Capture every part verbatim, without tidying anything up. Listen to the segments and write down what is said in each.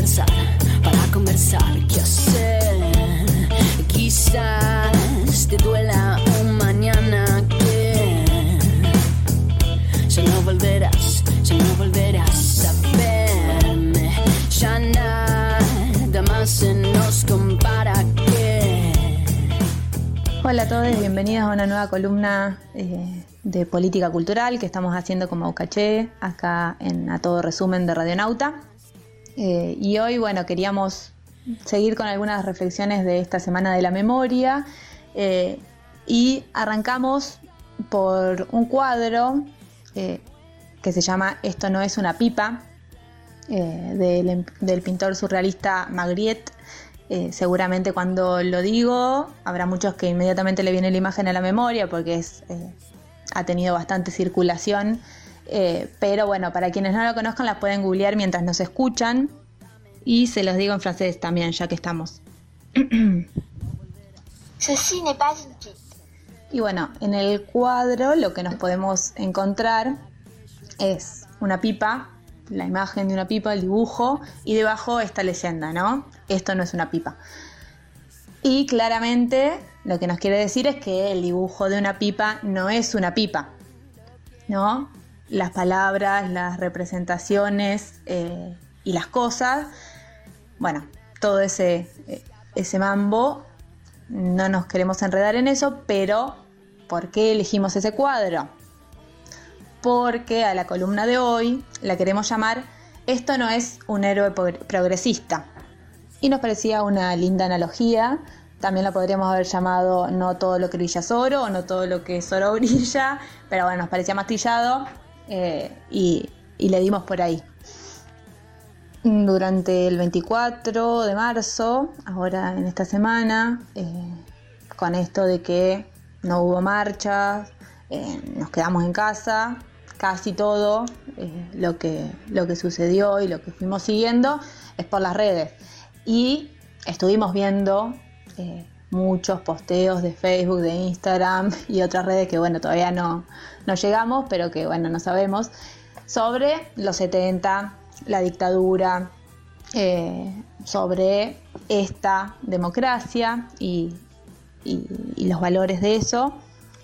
conversar, para conversar, ¿qué hacer? Quizás te duela un mañana que ya no volverás, ya no volverás a verme, ya nada más se nos compara que... Hola a todos, bienvenidos a una nueva columna eh, de política cultural que estamos haciendo con Mau Caché, acá en A Todo Resumen de Radionauta. Eh, y hoy, bueno, queríamos seguir con algunas reflexiones de esta Semana de la Memoria eh, y arrancamos por un cuadro eh, que se llama Esto no es una pipa, eh, del, del pintor surrealista Magritte. Eh, seguramente cuando lo digo habrá muchos que inmediatamente le viene la imagen a la memoria porque es, eh, ha tenido bastante circulación, eh, pero bueno, para quienes no lo conozcan las pueden googlear mientras nos escuchan y se los digo en francés también ya que estamos. Ceci n'est pas une pipe. Y bueno, en el cuadro lo que nos podemos encontrar es una pipa, la imagen de una pipa, el dibujo, y debajo esta leyenda, ¿no? Esto no es una pipa. Y claramente lo que nos quiere decir es que el dibujo de una pipa no es una pipa, ¿no? Las palabras, las representaciones eh, y las cosas, bueno, todo ese, ese mambo, no nos queremos enredar en eso, pero ¿por qué elegimos ese cuadro? Porque a la columna de hoy la queremos llamar Esto no es un héroe progresista. Y nos parecía una linda analogía. También la podríamos haber llamado No todo lo que brilla es oro o No todo lo que es oro brilla. Pero bueno, nos parecía más trillado eh, y, y le dimos por ahí. Durante el veinticuatro de marzo, ahora en esta semana, eh, con esto de que no hubo marchas, eh, nos quedamos en casa, casi todo eh, lo que, lo que sucedió y lo que fuimos siguiendo es por las redes. Y estuvimos viendo eh, muchos posteos de Facebook, de Instagram y otras redes que bueno, todavía no, no llegamos, pero que bueno, no sabemos, sobre los setenta, la dictadura, eh, sobre esta democracia y, y, y los valores de eso.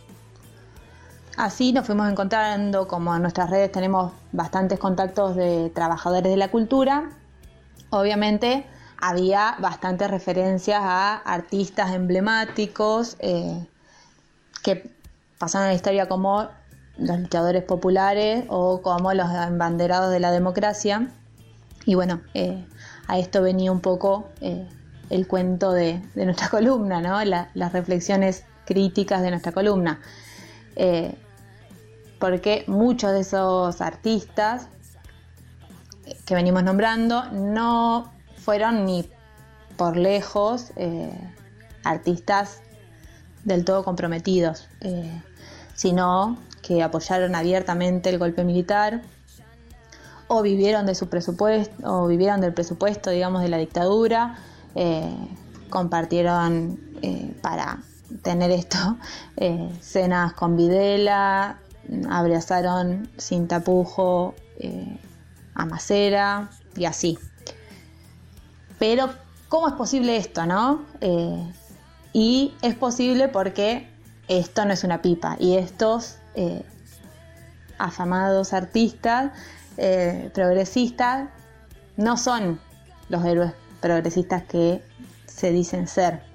Así nos fuimos encontrando, como en nuestras redes tenemos bastantes contactos de trabajadores de la cultura, obviamente había bastantes referencias a artistas emblemáticos eh, que pasaron a la historia como los luchadores populares o como los embanderados de la democracia. Y bueno, eh, a esto venía un poco eh, el cuento de, de nuestra columna, ¿no? La, las reflexiones críticas de nuestra columna. Eh, porque muchos de esos artistas que venimos nombrando no fueron ni por lejos eh, artistas del todo comprometidos, eh, sino que apoyaron abiertamente el golpe militar o vivieron de su presupuesto o vivieron del presupuesto, digamos, de la dictadura, eh, compartieron eh, para tener esto eh, cenas con Videla, abrazaron sin tapujo eh, a Macera y así. Pero ¿cómo es posible esto, no? Eh, y es posible porque esto no es una pipa y estos eh, afamados artistas eh, progresistas no son los héroes progresistas que se dicen ser.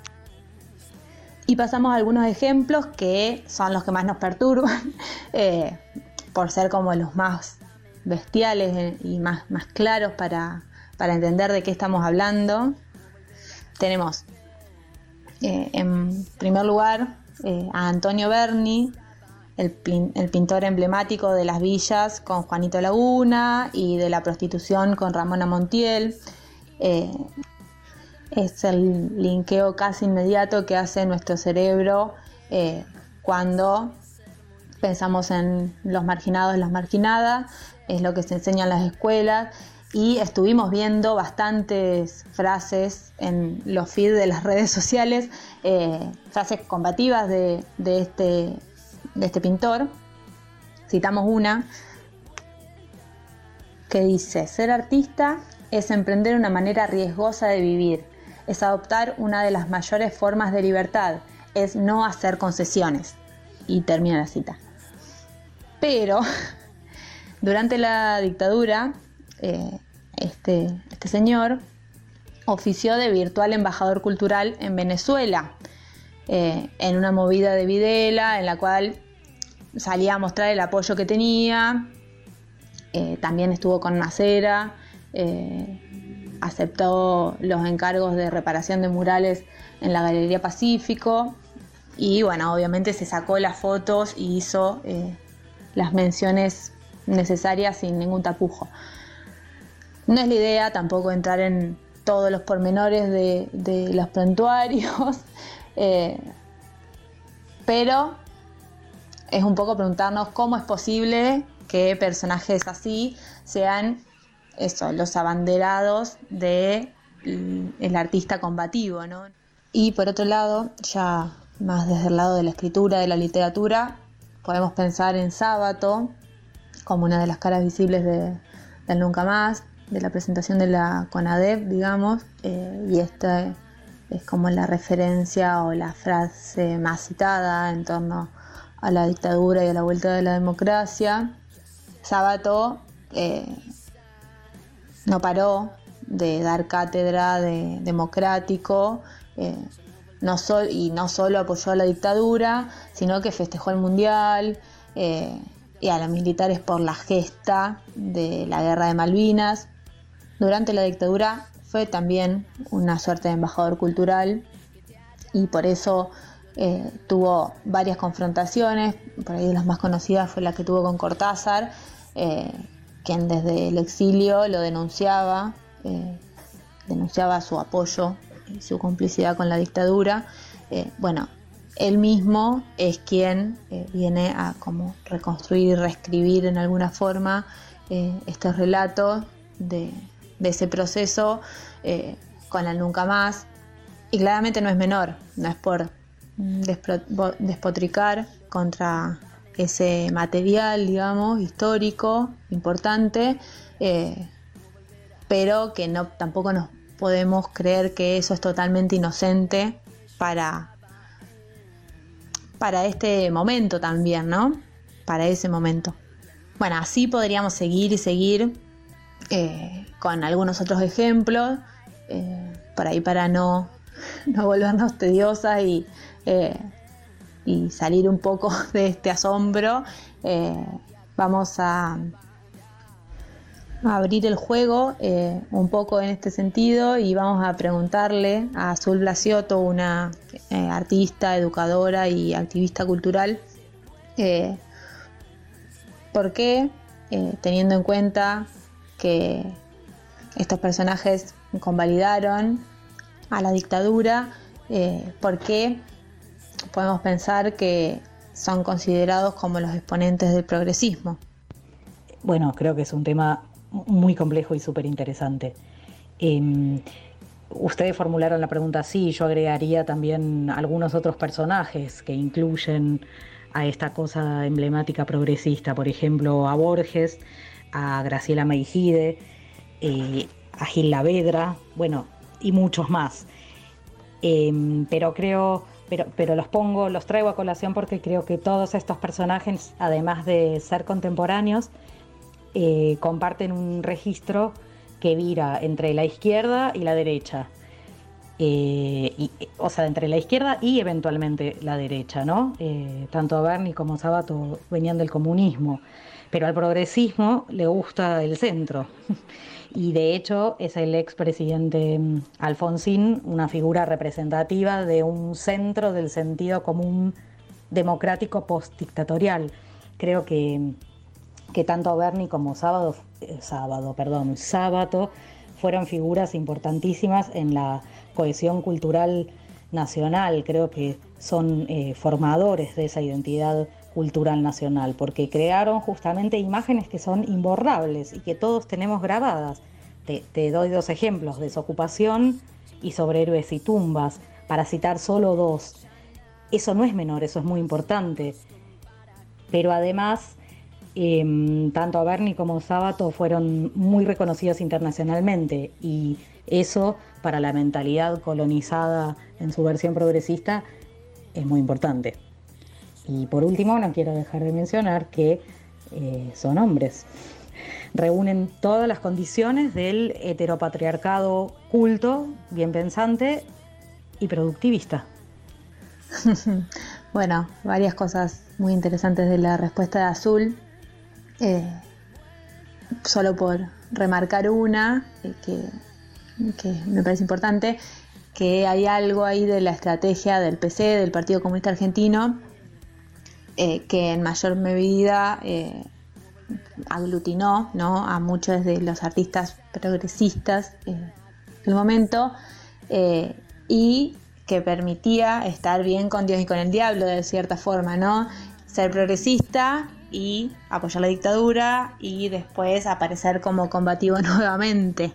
Y pasamos a algunos ejemplos que son los que más nos perturban, eh, por ser como los más bestiales y más, más claros para, para entender de qué estamos hablando. Tenemos, eh, en primer lugar, eh, a Antonio Berni, el, el pintor emblemático de las villas con Juanito Laguna y de la prostitución con Ramona Montiel. Eh, Es el linkeo casi inmediato que hace nuestro cerebro eh, cuando pensamos en los marginados, las marginadas, es lo que se enseña en las escuelas y estuvimos viendo bastantes frases en los feeds de las redes sociales, eh, frases combativas de, de, este, de este pintor. Citamos una que dice: ser artista es emprender una manera riesgosa de vivir, es adoptar una de las mayores formas de libertad, es no hacer concesiones. Y termina la cita. Pero durante la dictadura, eh, este, este señor ofició de virtual embajador cultural en Venezuela, eh, en una movida de Videla, en la cual salía a mostrar el apoyo que tenía. Eh, también estuvo con Macera, eh, aceptó los encargos de reparación de murales en la Galería Pacífico y bueno, obviamente se sacó las fotos y hizo eh, las menciones necesarias sin ningún tapujo. No es la idea tampoco entrar en todos los pormenores de, de los prontuarios, eh, pero es un poco preguntarnos cómo es posible que personajes así sean eso, los abanderados del el artista combativo, ¿no? Y por otro lado, ya más desde el lado de la escritura, de la literatura, podemos pensar en Sábato como una de las caras visibles de, del Nunca Más, de la presentación de la CONADEP, digamos, eh, y esta es como la referencia o la frase más citada en torno a la dictadura y a la vuelta de la democracia. Sábato eh, no paró de dar cátedra de democrático, eh, no sol, y no solo apoyó a la dictadura, sino que festejó el Mundial eh, y a los militares por la gesta de la Guerra de Malvinas. Durante la dictadura fue también una suerte de embajador cultural y por eso eh, tuvo varias confrontaciones. Por ahí de las más conocidas fue la que tuvo con Cortázar, eh, quien desde el exilio lo denunciaba, eh, denunciaba su apoyo y su complicidad con la dictadura. Eh, bueno, él mismo es quien eh, viene a como reconstruir y reescribir en alguna forma eh, este relato de, de ese proceso eh, con el Nunca Más. Y claramente no es menor, no es por despro- despotricar contra ese material, digamos, histórico, importante, eh, pero que no, tampoco nos podemos creer que eso es totalmente inocente para, para este momento también, ¿no? Para ese momento. Bueno, así podríamos seguir y seguir eh, con algunos otros ejemplos, eh, por ahí para no, no volvernos tediosas y, eh, y salir un poco de este asombro. Eh, vamos a a abrir el juego eh, un poco en este sentido y vamos a preguntarle a Azul Blasiotto, una eh, artista, educadora y activista cultural, eh, por qué, eh, teniendo en cuenta que estos personajes convalidaron a la dictadura, eh, por qué podemos pensar que son considerados como los exponentes del progresismo. Bueno, creo que es un tema muy complejo y súper interesante. Eh, ustedes formularon la pregunta así, yo agregaría también algunos otros personajes que incluyen a esta cosa emblemática progresista, por ejemplo a Borges, a Graciela Meijide, eh, a Gil Lavedra, bueno, y muchos más. Eh, pero creo, pero, pero los pongo, los traigo a colación porque creo que todos estos personajes, además de ser contemporáneos, Eh, comparten un registro que vira entre la izquierda y la derecha, eh, y, o sea, entre la izquierda y eventualmente la derecha, ¿no? Eh, tanto a Berni como Sábato venían del comunismo, pero al progresismo le gusta el centro. Y de hecho es el expresidente Alfonsín una figura representativa de un centro del sentido común democrático postdictatorial. Creo que que tanto Berni como Sábado, eh, Sábado, perdón, Sábato fueron figuras importantísimas en la cohesión cultural nacional. Creo que son eh, formadores de esa identidad cultural nacional, porque crearon justamente imágenes que son imborrables y que todos tenemos grabadas. Te, te doy dos ejemplos, Desocupación y Sobre héroes y tumbas, para citar solo dos. Eso no es menor, eso es muy importante. Pero además eh, tanto Averni como Sábato fueron muy reconocidos internacionalmente, y eso para la mentalidad colonizada en su versión progresista es muy importante. Y por último, no quiero dejar de mencionar que eh, son hombres. Reúnen todas las condiciones del heteropatriarcado culto, bien pensante y productivista. Bueno, varias cosas muy interesantes de la respuesta de Azul. Eh, solo por remarcar una eh, que, que me parece importante, que hay algo ahí de la estrategia del P C, del Partido Comunista Argentino, eh, que en mayor medida eh, aglutinó, ¿no?, a muchos de los artistas progresistas eh, del momento, eh, y que permitía estar bien con Dios y con el diablo, de cierta forma, ¿no? Ser progresista y apoyar la dictadura y después aparecer como combativo nuevamente.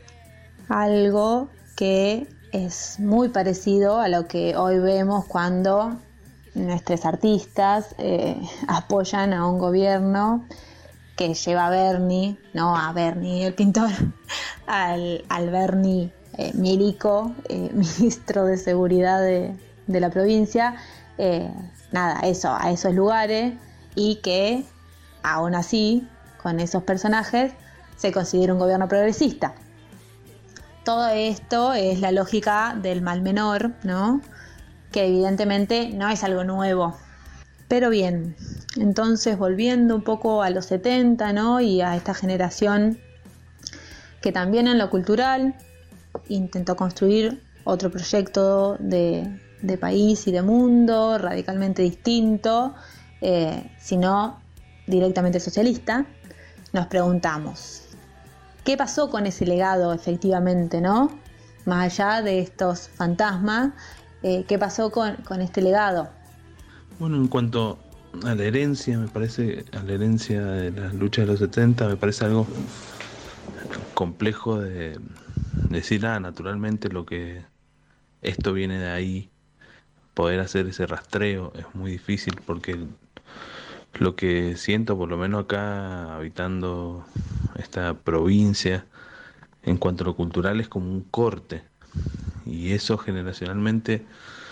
Algo que es muy parecido a lo que hoy vemos cuando nuestros artistas eh, apoyan a un gobierno que lleva a Berni, no a Berni el pintor, al, al Berni eh, Milico, eh, ministro de Seguridad de, de la provincia, eh, nada, eso, a esos lugares, y que aún así, con esos personajes, se considera un gobierno progresista. Todo esto es la lógica del mal menor, ¿no?, que evidentemente no es algo nuevo. Pero bien, entonces volviendo un poco a los setenta, ¿no?, y a esta generación que también en lo cultural intentó construir otro proyecto de, de país y de mundo radicalmente distinto, eh, sino directamente socialista, nos preguntamos, ¿qué pasó con ese legado efectivamente, ¿no? Más allá de estos fantasmas, eh, ¿qué pasó con, con este legado? Bueno, en cuanto a la herencia, me parece, a la herencia de las luchas de los setenta, me parece algo complejo de decir, ah, naturalmente lo que esto viene de ahí. Poder hacer ese rastreo es muy difícil, porque lo que siento, por lo menos acá, habitando esta provincia, en cuanto a lo cultural, es como un corte, y eso generacionalmente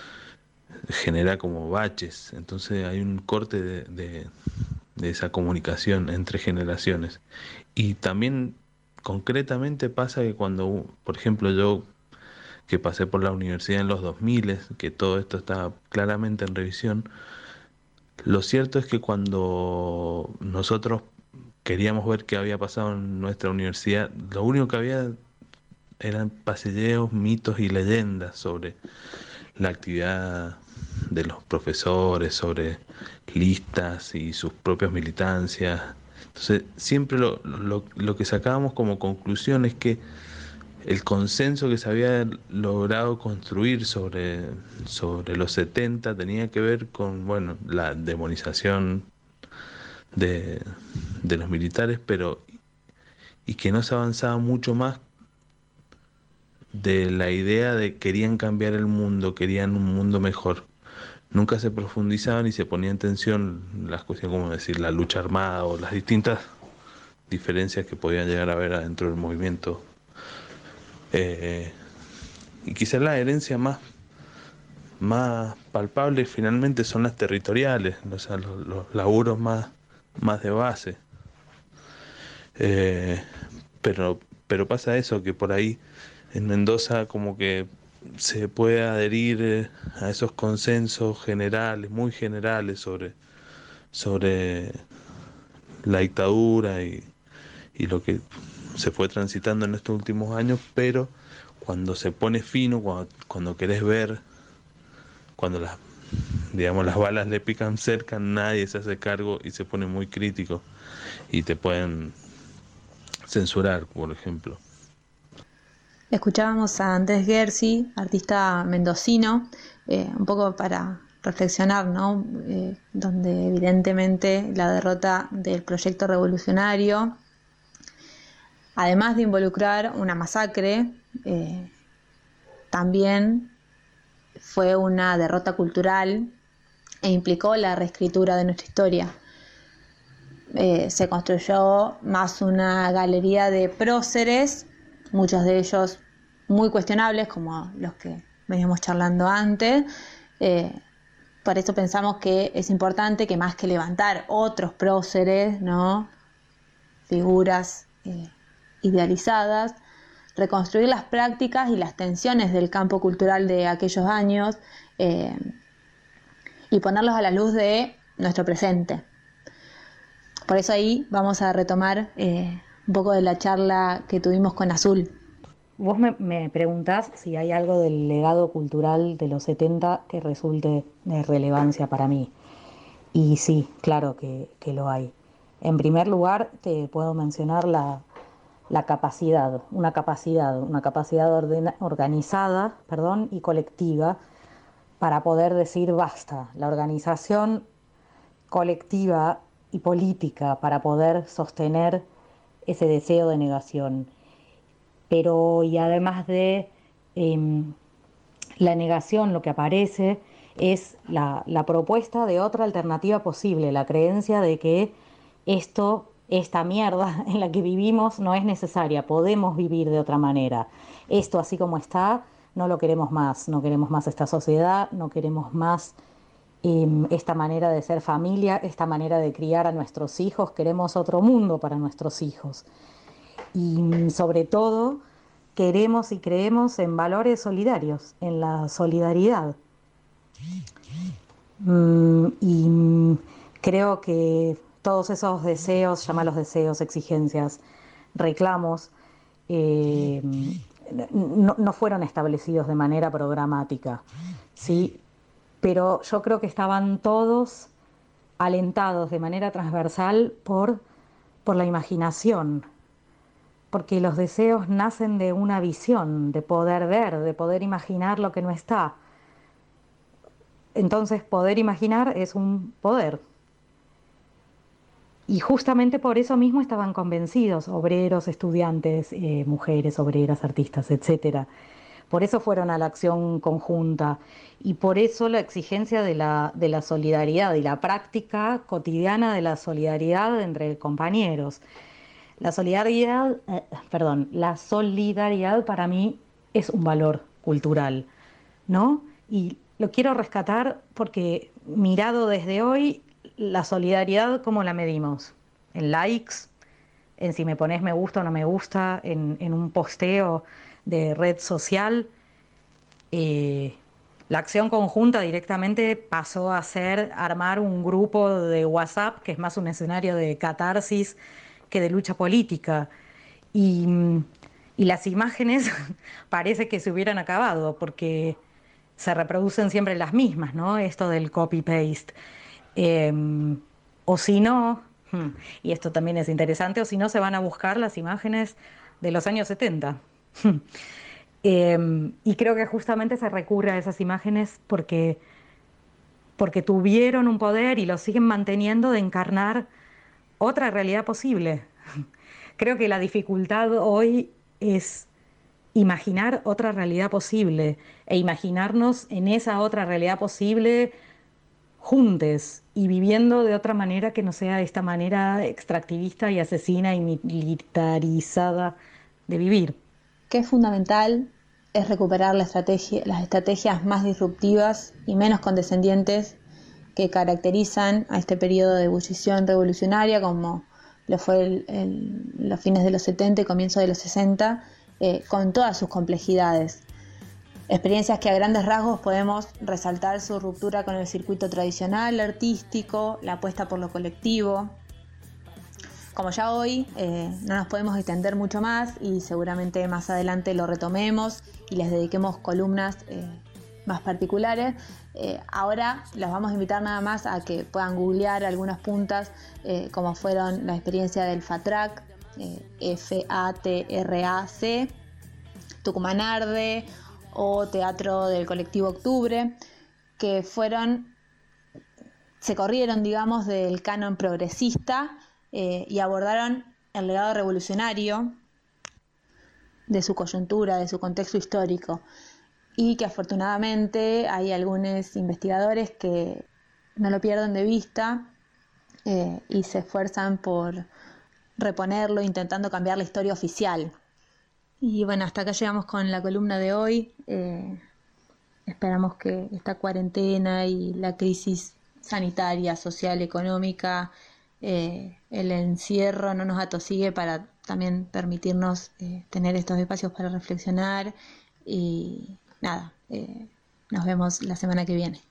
genera como baches. Entonces hay un corte de, de, de esa comunicación entre generaciones. Y también concretamente pasa que cuando, por ejemplo, yo que pasé por la universidad en los dos mil, que todo esto estaba claramente en revisión, lo cierto es que cuando nosotros queríamos ver qué había pasado en nuestra universidad, lo único que había eran pasilleos, mitos y leyendas sobre la actividad de los profesores, sobre listas y sus propias militancias. Entonces, siempre lo, lo, lo que sacábamos como conclusión es que el consenso que se había logrado construir sobre, sobre los setenta tenía que ver con, bueno, la demonización de, de los militares, pero y que no se avanzaba mucho más de la idea de querían cambiar el mundo, querían un mundo mejor. Nunca se profundizaban y se ponía en tensión las cuestiones, como decir, la lucha armada o las distintas diferencias que podían llegar a haber adentro del movimiento. Eh, y quizás la herencia más, más palpable finalmente son las territoriales, o sea, los, los laburos más, más de base. Eh, pero, pero pasa eso, que por ahí en Mendoza como que se puede adherir a esos consensos generales, muy generales sobre, sobre la dictadura y, y lo que se fue transitando en estos últimos años, pero cuando se pone fino, cuando, cuando querés ver, cuando las, digamos, las balas le pican cerca, nadie se hace cargo y se pone muy crítico y te pueden censurar, por ejemplo. Escuchábamos a Andrés Guerci, artista mendocino, eh, un poco para reflexionar, ¿no? Eh, donde evidentemente la derrota del proyecto revolucionario, además de involucrar una masacre, eh, también fue una derrota cultural e implicó la reescritura de nuestra historia. eh, se construyó más una galería de próceres, muchos de ellos muy cuestionables, como los que veníamos charlando antes. Eh, por eso pensamos que es importante que más que levantar otros próceres, ¿no?, figuras eh, idealizadas, reconstruir las prácticas y las tensiones del campo cultural de aquellos años eh, y ponerlos a la luz de nuestro presente. Por eso ahí vamos a retomar eh, un poco de la charla que tuvimos con Azul. Vos me, me preguntás si hay algo del legado cultural de los setenta que resulte de relevancia para mí. Y sí, claro que, que lo hay. En primer lugar, te puedo mencionar la, la capacidad, una capacidad, una capacidad ordena, organizada, perdón, y colectiva para poder decir basta. La organización colectiva y política para poder sostener ese deseo de negación. Pero y además de eh, la negación, lo que aparece es la, la propuesta de otra alternativa posible, la creencia de que esto, esta mierda en la que vivimos no es necesaria, podemos vivir de otra manera. Esto así como está, no lo queremos más, no queremos más esta sociedad, no queremos más eh, esta manera de ser familia, esta manera de criar a nuestros hijos, queremos otro mundo para nuestros hijos. Y sobre todo queremos y creemos en valores solidarios, en la solidaridad. Mm, y creo que todos esos deseos, llámalos deseos, exigencias, reclamos, eh, no, no fueron establecidos de manera programática, ¿sí? Pero yo creo que estaban todos alentados de manera transversal por, por la imaginación, porque los deseos nacen de una visión, de poder ver, de poder imaginar lo que no está. Entonces, poder imaginar es un poder. Y justamente por eso mismo estaban convencidos, obreros, estudiantes, eh, mujeres, obreras, artistas, etcétera. Por eso fueron a la acción conjunta y por eso la exigencia de la, de la solidaridad y la práctica cotidiana de la solidaridad entre compañeros. La solidaridad, eh, perdón, la solidaridad para mí es un valor cultural, ¿no? Y lo quiero rescatar porque mirado desde hoy, la solidaridad, ¿cómo la medimos? En likes, en si me pones me gusta o no me gusta, en, en un posteo de red social. Eh, la acción conjunta directamente pasó a ser armar un grupo de WhatsApp, que es más un escenario de catarsis que de lucha política. Y, y las imágenes parece que se hubieran acabado, porque se reproducen siempre las mismas, ¿no? Esto del copy-paste. Eh, o si no, y esto también es interesante, o si no se van a buscar las imágenes de los años setenta. eh, y creo que justamente se recurre a esas imágenes porque, porque tuvieron un poder y lo siguen manteniendo de encarnar otra realidad posible. Creo que la dificultad hoy es imaginar otra realidad posible e imaginarnos en esa otra realidad posible juntos y viviendo de otra manera que no sea esta manera extractivista y asesina y militarizada de vivir. Que es fundamental es recuperar la estrategia, las estrategias más disruptivas y menos condescendientes que caracterizan a este periodo de ebullición revolucionaria, como lo fue el, el, los fines de los setenta y comienzos de los sesenta, eh, con todas sus complejidades. Experiencias que a grandes rasgos podemos resaltar su ruptura con el circuito tradicional, artístico, la apuesta por lo colectivo. Como ya hoy eh, no nos podemos extender mucho más y seguramente más adelante lo retomemos y les dediquemos columnas eh, más particulares, eh, ahora los vamos a invitar nada más a que puedan googlear algunas puntas eh, como fueron la experiencia del FATRAC, eh, F A T R A C, Tucumán Arde o Teatro del Colectivo Octubre, que fueron, se corrieron, digamos, del canon progresista eh, y abordaron el legado revolucionario de su coyuntura, de su contexto histórico, y que afortunadamente hay algunos investigadores que no lo pierden de vista eh, y se esfuerzan por reponerlo, intentando cambiar la historia oficial. Y bueno, hasta acá llegamos con la columna de hoy. Eh, esperamos que esta cuarentena y la crisis sanitaria, social, económica, eh, el encierro no nos atosigue para también permitirnos eh, tener estos espacios para reflexionar. Y nada, eh, nos vemos la semana que viene.